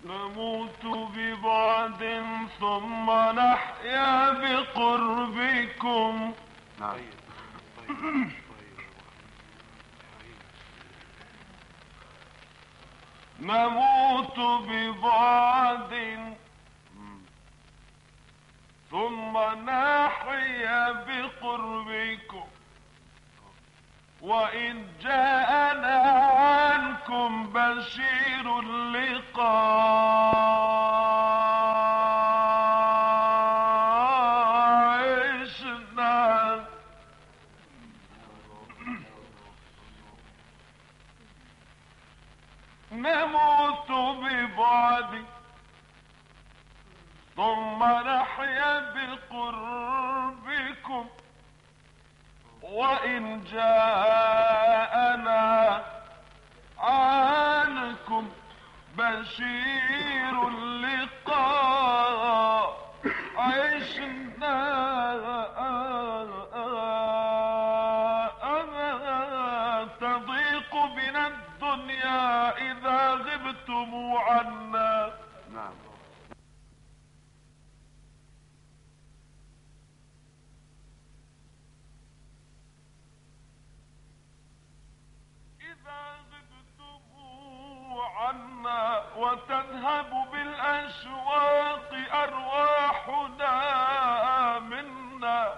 نموت ببعد ثم نحيا بقربكم. نعم. نموت ببعد ثم نحيا بقربكم، وإن جاءنا عنكم بشير لقاء عشنا. نموت ببعد ثم نحيا بقربكم، وإن جاءنا عنكم بشير لقاء عشنا. تضيق بنا الدنيا إذا غبتم عنا. نعم. إذا غبتم عنا وتذهب بالأشواق أرواحنا منا.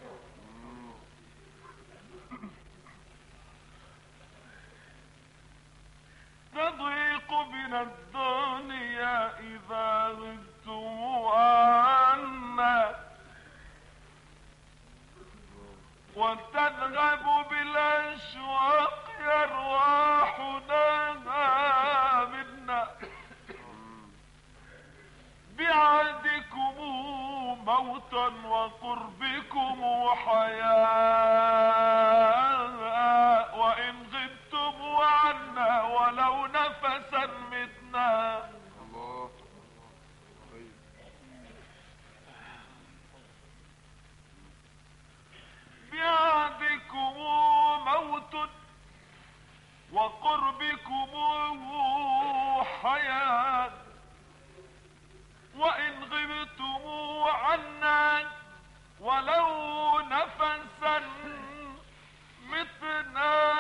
تضيق بنا الدنيا إذا غبتم عنا وتذهب بالأشواق أرواحنا منا. بعهدكم موتا وقربكم حياة، وإن غبتم عنا ولو نفسا متنا. الله. بعهدكم موت وقربكم حياة، وإن غبتم عنا ولو نفسا متنا.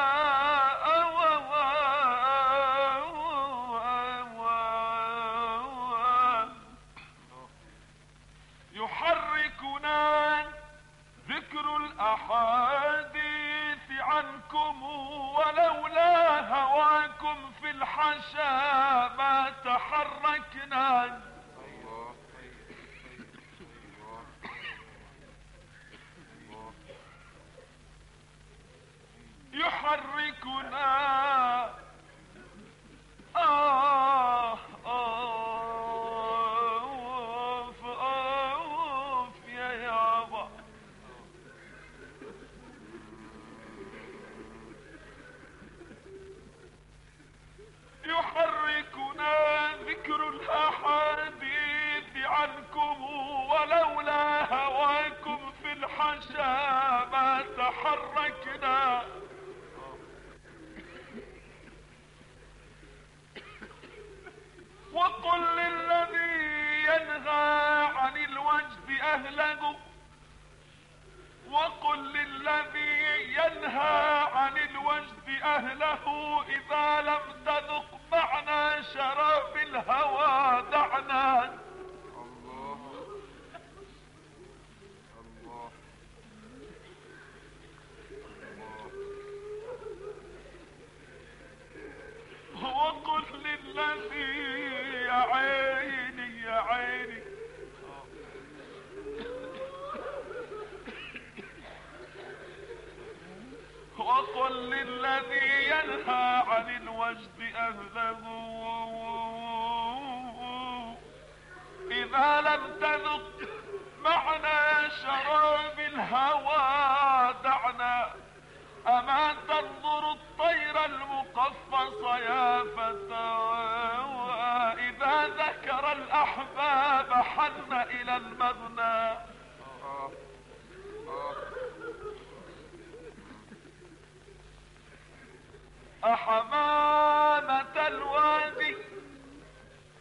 يحركنا ذكر الأحاديث عنكم، ولولا هواكم في الحشا ما تحركنا. الله. يحركنا يا يابا. يحركنا ذكر الأحاديث عنكم، ولولا هواكم في الحشا ما تحركنا. وقل للذي ينهى عن الوجد أهله، وقل للذي ينهى عن الوجد أهله إذا لم تذق معنا شراب الهوى دعنا. الله. الله. وقل للذي يا عيني يا عيني وقل للذي ينهى عن الوجد أهله إذا لم تذق معنا شراب الهوى دعنا. أما تنظر الطير المقفص يا فتى إذا ذكر الأحباب حن إلى المغنى. أحمامة الوادي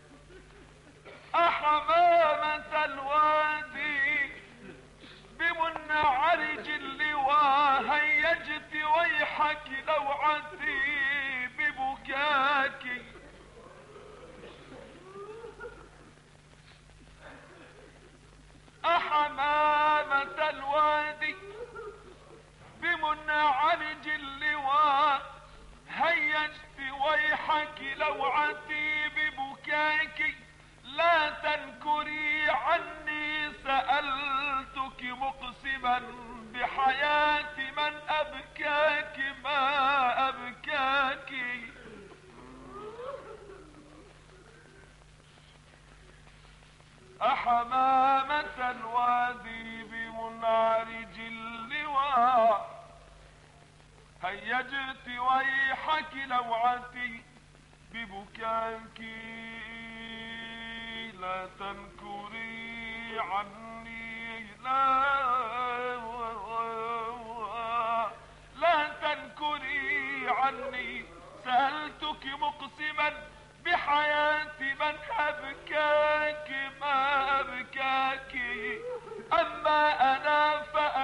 بريحك لوعتي ببكاك لا تنكري عني سألتك مقسما بحياة من أبكاك ما أبكاك أحمامة الوادي بمنعرج اللواء هيجت ويحك لوعتي ببكاك لا تنكري عني لا تنكري عني سألتك مقسما بحياة من أبكاك ما أبكاك أما أنا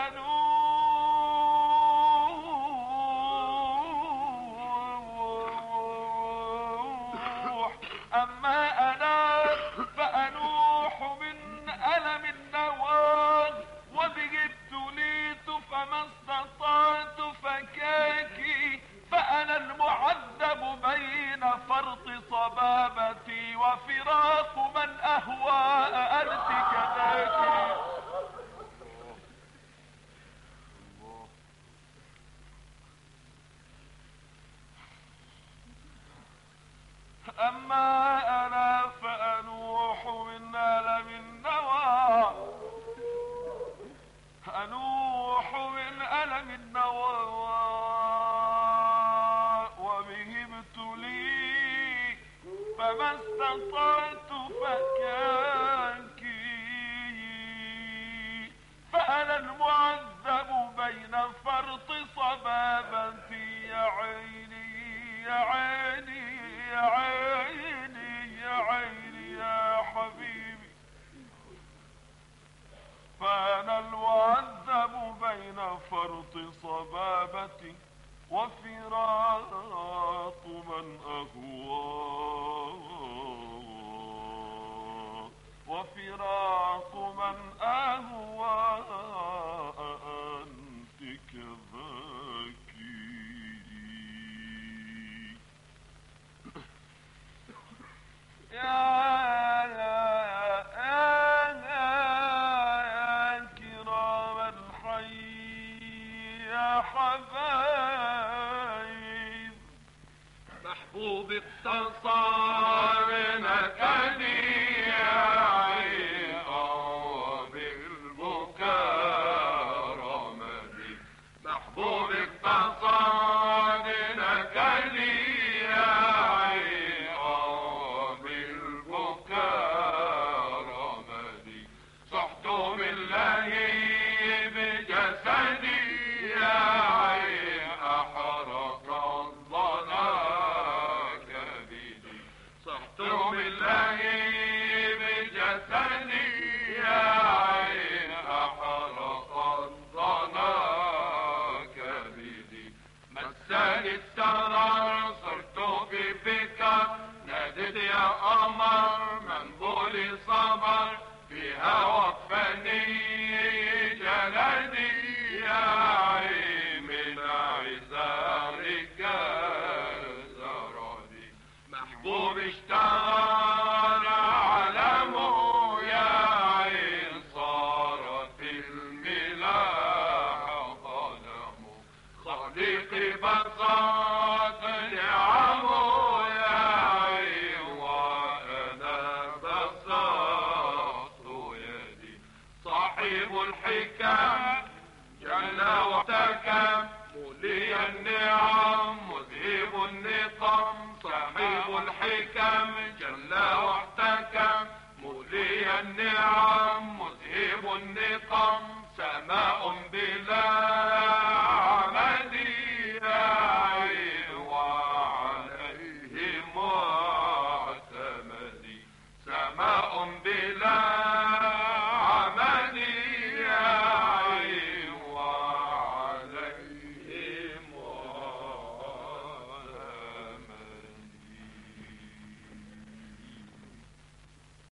فأنوح من ألم النوى وبه ابتليت فما استطعت فكاكي فأنا المعذب بين فرط صبابتي وفراق من أهوى أنت كذاك أما أنا فأنوح من ألم النوى أنوح من ألم النوى وبه ابتلي فما استطعت فكاكي فأنا المعذب بين فرط صبابتي يا عيني يا عيني يا عيني يا عيني يا حبيبي فأنا المعذب بين فرط صبابتي وفراق من أهوى وفراق من أهوى أنت كذاك يا كرام الحي يا حبايب محبوب اقتصار نكني يا عيقا بالبكاء رمدي محبوب اقتصار نكني يا عيقا بالبكاء رمدي صحت بالله بجسدي يا عيق أحرق الظنا كبدي صحت بالله بجسدي يا عيق أحرق الظنا كبدي مساني السرر صرت بك نادت يا قمر منبولي صبر فيها وقفني جلدي يا عين من عزارك زرادي محبوب اشتاق